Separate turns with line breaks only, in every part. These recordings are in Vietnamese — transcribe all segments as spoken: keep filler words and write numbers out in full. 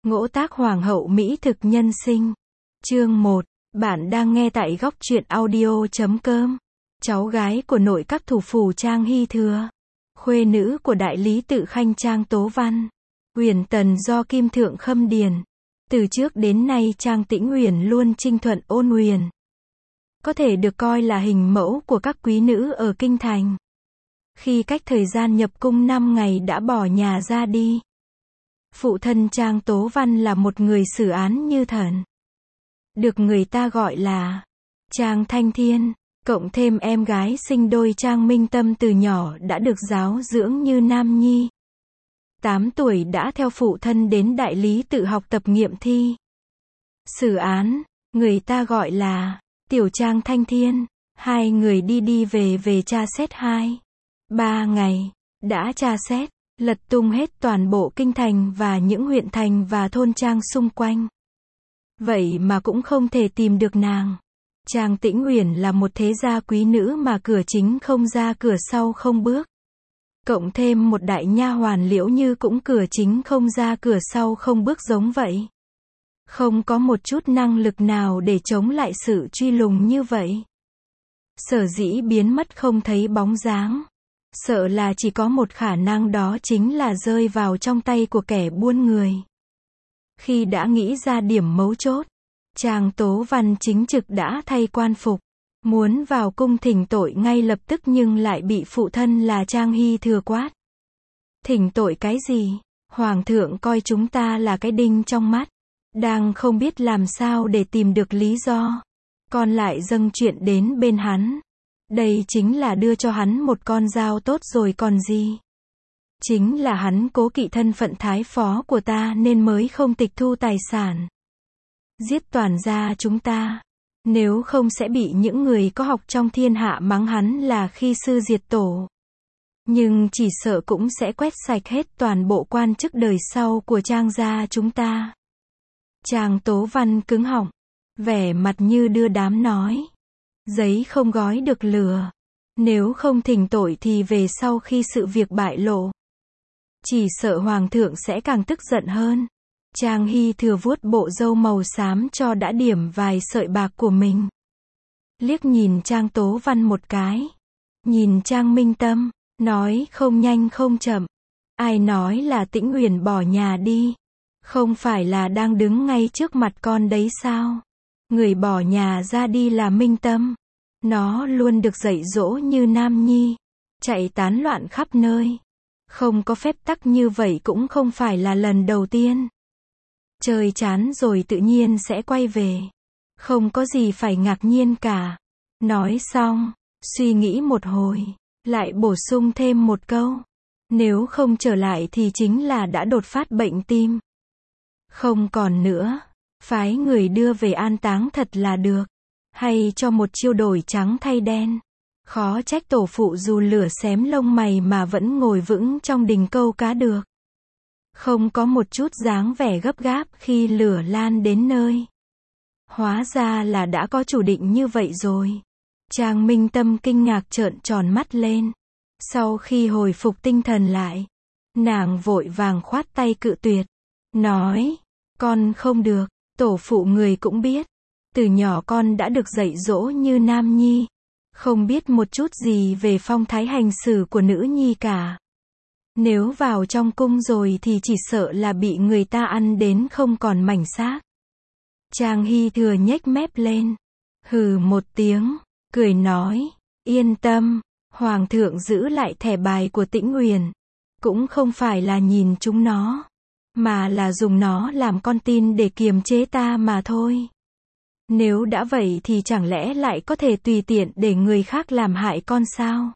Ngỗ tác hoàng hậu mỹ thực nhân sinh. Chương một. Bạn đang nghe tại góc truyện audio chấm com. Cháu gái của nội các thủ phủ Trang Hy Thừa, khuê nữ của đại lý tự khanh Trang Tố Văn, Uyển Tần do Kim Thượng khâm điền. Từ trước đến nay Trang Tĩnh Uyển luôn trinh thuận ôn uyển, có thể được coi là hình mẫu của các quý nữ ở kinh thành. Khi cách thời gian nhập cung năm ngày đã bỏ nhà ra đi. Phụ thân Trang Tố Văn là một người xử án như thần, được người ta gọi là Trang Thanh Thiên, cộng thêm em gái sinh đôi Trang Minh Tâm từ nhỏ đã được giáo dưỡng như nam nhi. tám tuổi đã theo phụ thân đến đại lý tự học tập nghiệm thi xử án, người ta gọi là Tiểu Trang Thanh Thiên. Hai người đi đi về về tra xét hai, ba ngày, đã tra xét, lật tung hết toàn bộ kinh thành và những huyện thành và thôn trang xung quanh. Vậy mà cũng không thể tìm được nàng. Trang Tĩnh Uyển là một thế gia quý nữ mà cửa chính không ra cửa sau không bước. Cộng thêm một đại nha hoàn Liễu Như cũng cửa chính không ra cửa sau không bước giống vậy. Không có một chút năng lực nào để chống lại sự truy lùng như vậy. Sở dĩ biến mất không thấy bóng dáng, sợ là chỉ có một khả năng, đó chính là rơi vào trong tay của kẻ buôn người. Khi đã nghĩ ra điểm mấu chốt, Trang Tố Văn chính trực đã thay quan phục, muốn vào cung thỉnh tội ngay lập tức nhưng lại bị phụ thân là Trang Hy Thừa quát. Thỉnh tội cái gì? Hoàng thượng coi chúng ta là cái đinh trong mắt, đang không biết làm sao để tìm được lý do, con lại dâng chuyện đến bên hắn. Đây chính là đưa cho hắn một con dao tốt rồi còn gì. Chính là hắn cố kỵ thân phận thái phó của ta nên mới không tịch thu tài sản, giết toàn gia chúng ta. Nếu không sẽ bị những người có học trong thiên hạ mắng hắn là khi sư diệt tổ. Nhưng chỉ sợ cũng sẽ quét sạch hết toàn bộ quan chức đời sau của Trang gia chúng ta. Trang Tố Văn cứng họng, vẻ mặt như đưa đám nói. Giấy không gói được lửa. Nếu không thỉnh tội thì về sau khi sự việc bại lộ, chỉ sợ hoàng thượng sẽ càng tức giận hơn. Trang Hy Thừa vuốt bộ râu màu xám cho đã điểm vài sợi bạc của mình. Liếc nhìn Trang Tố Văn một cái. Nhìn Trang Minh Tâm, nói không nhanh không chậm. Ai nói là Tĩnh Uyển bỏ nhà đi? Không phải là đang đứng ngay trước mặt con đấy sao? Người bỏ nhà ra đi là Minh Tâm. Nó luôn được dạy dỗ như nam nhi, chạy tán loạn khắp nơi. Không có phép tắc như vậy cũng không phải là lần đầu tiên. Chơi chán rồi tự nhiên sẽ quay về. Không có gì phải ngạc nhiên cả. Nói xong, suy nghĩ một hồi, lại bổ sung thêm một câu. Nếu không trở lại thì chính là đã đột phát bệnh tim. Không còn nữa, phái người đưa về an táng thật là được. Hay cho một chiêu đổi trắng thay đen. Khó trách tổ phụ dù lửa xém lông mày mà vẫn ngồi vững trong đình câu cá được. Không có một chút dáng vẻ gấp gáp khi lửa lan đến nơi. Hóa ra là đã có chủ định như vậy rồi. Trang Minh Tâm kinh ngạc trợn tròn mắt lên. Sau khi hồi phục tinh thần lại, nàng vội vàng khoát tay cự tuyệt. Nói, con không được, tổ phụ người cũng biết. Từ nhỏ con đã được dạy dỗ như nam nhi, không biết một chút gì về phong thái hành xử của nữ nhi cả. Nếu vào trong cung rồi thì chỉ sợ là bị người ta ăn đến không còn mảnh xác. Trang Hy Thừa nhếch mép lên, hừ một tiếng, cười nói, yên tâm, hoàng thượng giữ lại thẻ bài của Tĩnh Uyển, cũng không phải là nhìn chúng nó, mà là dùng nó làm con tin để kiềm chế ta mà thôi. Nếu đã vậy thì chẳng lẽ lại có thể tùy tiện để người khác làm hại con sao?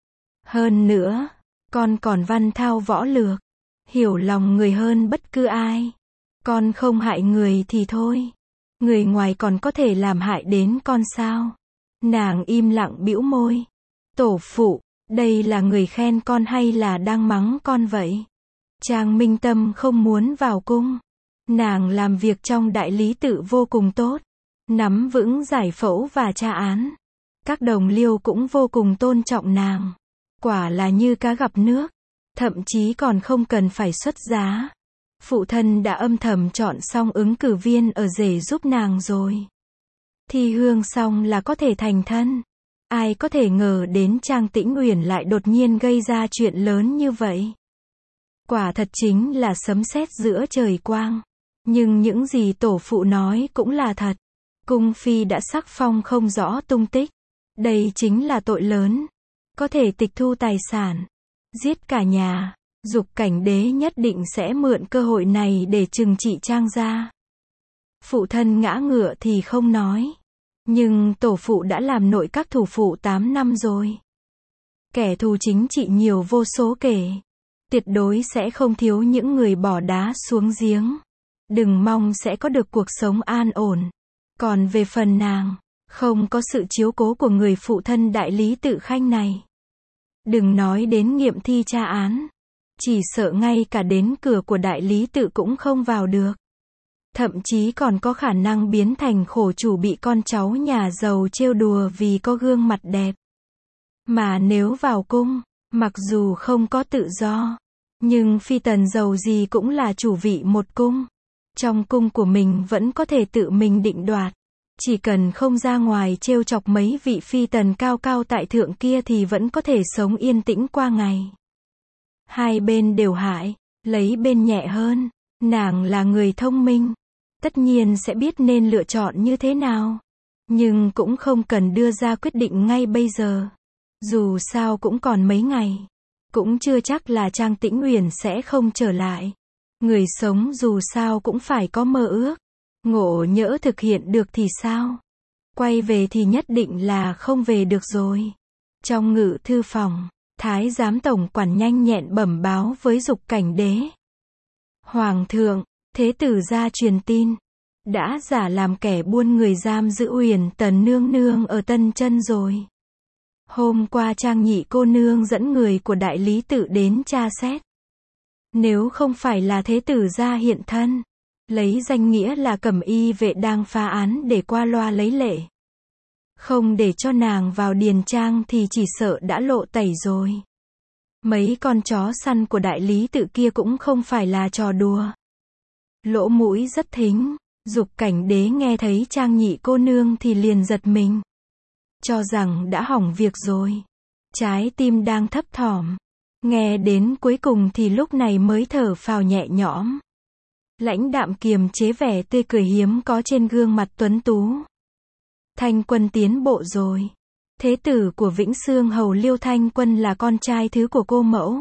Hơn nữa, con còn văn thao võ lược, hiểu lòng người hơn bất cứ ai. Con không hại người thì thôi, người ngoài còn có thể làm hại đến con sao? Nàng im lặng bĩu môi. Tổ phụ, đây là người khen con hay là đang mắng con vậy? Trang Minh Tâm không muốn vào cung. Nàng làm việc trong đại lý tự vô cùng tốt, nắm vững giải phẫu và tra án. Các đồng liêu cũng vô cùng tôn trọng nàng. Quả là như cá gặp nước, thậm chí còn không cần phải xuất giá. Phụ thân đã âm thầm chọn xong ứng cử viên ở rể giúp nàng rồi. Thi hương xong là có thể thành thân. Ai có thể ngờ đến Trang Tĩnh Uyển lại đột nhiên gây ra chuyện lớn như vậy. Quả thật chính là sấm sét giữa trời quang. Nhưng những gì tổ phụ nói cũng là thật. Cung phi đã sắc phong không rõ tung tích. Đây chính là tội lớn. Có thể tịch thu tài sản, giết cả nhà. Dục Cảnh Đế nhất định sẽ mượn cơ hội này để trừng trị Trang gia. Phụ thân ngã ngựa thì không nói. Nhưng tổ phụ đã làm nội các thủ phụ tám năm rồi. Kẻ thù chính trị nhiều vô số kể. Tuyệt đối sẽ không thiếu những người bỏ đá xuống giếng. Đừng mong sẽ có được cuộc sống an ổn. Còn về phần nàng, không có sự chiếu cố của người phụ thân đại lý Tự Khanh này. Đừng nói đến nghiệm thi tra án. Chỉ sợ ngay cả đến cửa của đại lý tự cũng không vào được. Thậm chí còn có khả năng biến thành khổ chủ bị con cháu nhà giàu trêu đùa vì có gương mặt đẹp. Mà nếu vào cung, mặc dù không có tự do, nhưng phi tần giàu gì cũng là chủ vị một cung. Trong cung của mình vẫn có thể tự mình định đoạt. Chỉ cần không ra ngoài trêu chọc mấy vị phi tần cao cao tại thượng kia thì vẫn có thể sống yên tĩnh qua ngày. Hai bên đều hại, lấy bên nhẹ hơn. Nàng là người thông minh, tất nhiên sẽ biết nên lựa chọn như thế nào. Nhưng cũng không cần đưa ra quyết định ngay bây giờ. Dù sao cũng còn mấy ngày. Cũng chưa chắc là Trang Tĩnh Uyển sẽ không trở lại. Người sống dù sao cũng phải có mơ ước. Ngộ nhỡ thực hiện được thì sao? Quay về thì nhất định là không về được rồi. Trong ngự thư phòng, Thái giám tổng quản nhanh nhẹn bẩm báo với Dục Cảnh Đế. Hoàng thượng, thế tử gia truyền tin. Đã giả làm kẻ buôn người giam giữ Uyển Tần nương nương ở Tân Chân rồi. Hôm qua Trang nhị cô nương dẫn người của đại lý tự đến tra xét. Nếu không phải là thế tử gia hiện thân, lấy danh nghĩa là cẩm y vệ đang phá án để qua loa lấy lệ. Không để cho nàng vào điền trang thì chỉ sợ đã lộ tẩy rồi. Mấy con chó săn của đại lý tự kia cũng không phải là trò đùa. Lỗ mũi rất thính, Dục Cảnh Đế nghe thấy Trang nhị cô nương thì liền giật mình. Cho rằng đã hỏng việc rồi. Trái tim đang thấp thỏm. Nghe đến cuối cùng thì lúc này mới thở phào nhẹ nhõm. Lãnh đạm kiềm chế vẻ tươi cười hiếm có trên gương mặt tuấn tú. Thanh Quân tiến bộ rồi. Thế tử của Vĩnh Xương Hầu Liêu Thanh Quân là con trai thứ của cô mẫu.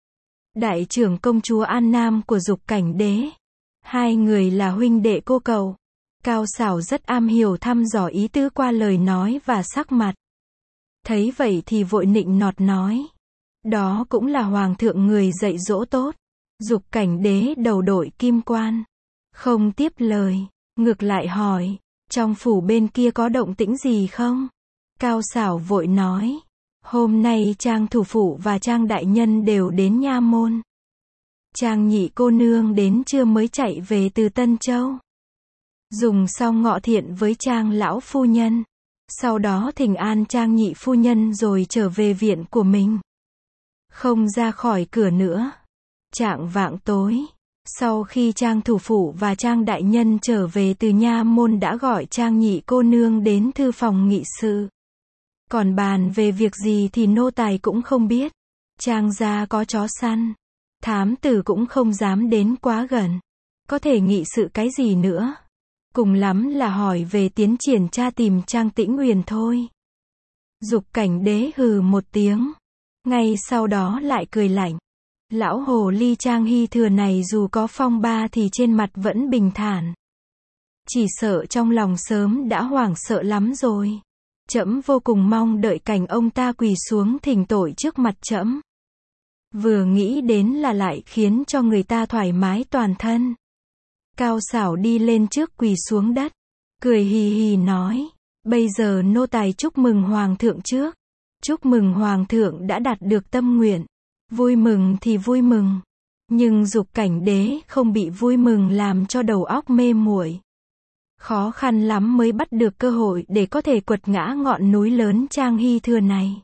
Đại trưởng công chúa An Nam của Dục Cảnh Đế. Hai người là huynh đệ cô cậu. Cao Xảo rất am hiểu thăm dò ý tứ qua lời nói và sắc mặt. Thấy vậy thì vội nịnh nọt nói. Đó cũng là hoàng thượng người dạy dỗ tốt. Dục Cảnh Đế đầu đội kim quan. Không tiếp lời. Ngược lại hỏi. Trong phủ bên kia có động tĩnh gì không? Cao Xảo vội nói. Hôm nay Trang thủ phủ và Trang đại nhân đều đến nha môn. Trang nhị cô nương đến trưa mới chạy về từ Tân Châu. Dùng xong ngọ thiện với Trang lão phu nhân. Sau đó thỉnh an Trang nhị phu nhân rồi trở về viện của mình. Không ra khỏi cửa nữa. Chạng vạng tối. Sau khi Trang thủ phủ và Trang đại nhân trở về từ nha môn đã gọi Trang nhị cô nương đến thư phòng nghị sự. Còn bàn về việc gì thì nô tài cũng không biết. Trang gia có chó săn. Thám tử cũng không dám đến quá gần. Có thể nghị sự cái gì nữa. Cùng lắm là hỏi về tiến triển tra tìm Trang Tĩnh Uyển thôi. Dục Cảnh Đế hừ một tiếng. Ngay sau đó lại cười lạnh. Lão hồ ly Trang Hy Thừa này dù có phong ba thì trên mặt vẫn bình thản. Chỉ sợ trong lòng sớm đã hoảng sợ lắm rồi. Trẫm vô cùng mong đợi cảnh ông ta quỳ xuống thỉnh tội trước mặt trẫm. Vừa nghĩ đến là lại khiến cho người ta thoải mái toàn thân. Cao Xảo đi lên trước quỳ xuống đất. Cười hì hì nói. Bây giờ nô tài chúc mừng hoàng thượng trước. Chúc mừng hoàng thượng đã đạt được tâm nguyện. Vui mừng thì vui mừng. Nhưng Dục Cảnh Đế không bị vui mừng làm cho đầu óc mê muội. Khó khăn lắm mới bắt được cơ hội để có thể quật ngã ngọn núi lớn Trang Hy Thừa này.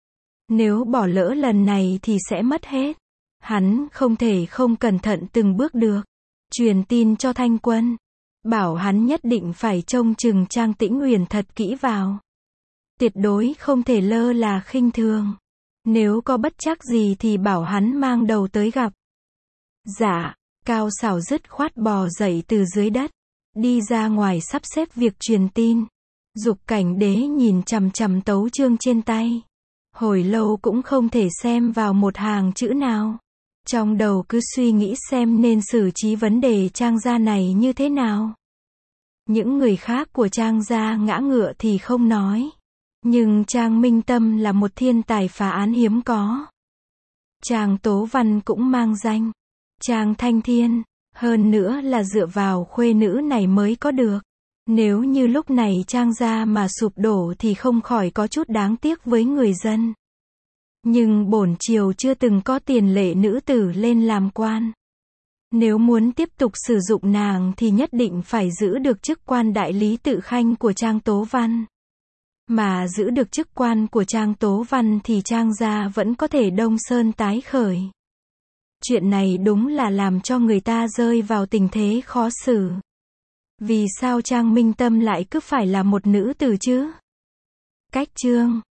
Nếu bỏ lỡ lần này thì sẽ mất hết. Hắn không thể không cẩn thận từng bước được. truyền tin cho Thanh Quân, bảo hắn nhất định phải trông chừng Trang Tĩnh Uyển thật kỹ vào. Tuyệt đối không thể lơ là khinh thường. Nếu có bất trắc gì thì bảo hắn mang đầu tới gặp. Dạ, Cao Sảo dứt khoát bò dậy từ dưới đất, đi ra ngoài sắp xếp việc truyền tin. Dục Cảnh Đế nhìn chằm chằm tấu chương trên tay. Hồi lâu cũng không thể xem vào một hàng chữ nào. Trong đầu cứ suy nghĩ xem nên xử trí vấn đề Trang gia này như thế nào. Những người khác của Trang gia ngã ngựa thì không nói. Nhưng Trang Minh Tâm là một thiên tài phá án hiếm có. Trang Tố Văn cũng mang danh Trang Thanh Thiên, hơn nữa là dựa vào khuê nữ này mới có được. Nếu như lúc này Trang gia mà sụp đổ thì không khỏi có chút đáng tiếc với người dân. Nhưng bổn triều chưa từng có tiền lệ nữ tử lên làm quan. Nếu muốn tiếp tục sử dụng nàng thì nhất định phải giữ được chức quan đại lý tự khanh của Trang Tố Văn. Mà giữ được chức quan của Trang Tố Văn thì Trang gia vẫn có thể đông sơn tái khởi. Chuyện này đúng là làm cho người ta rơi vào tình thế khó xử. Vì sao Trang Minh Tâm lại cứ phải là một nữ tử chứ? Cách chương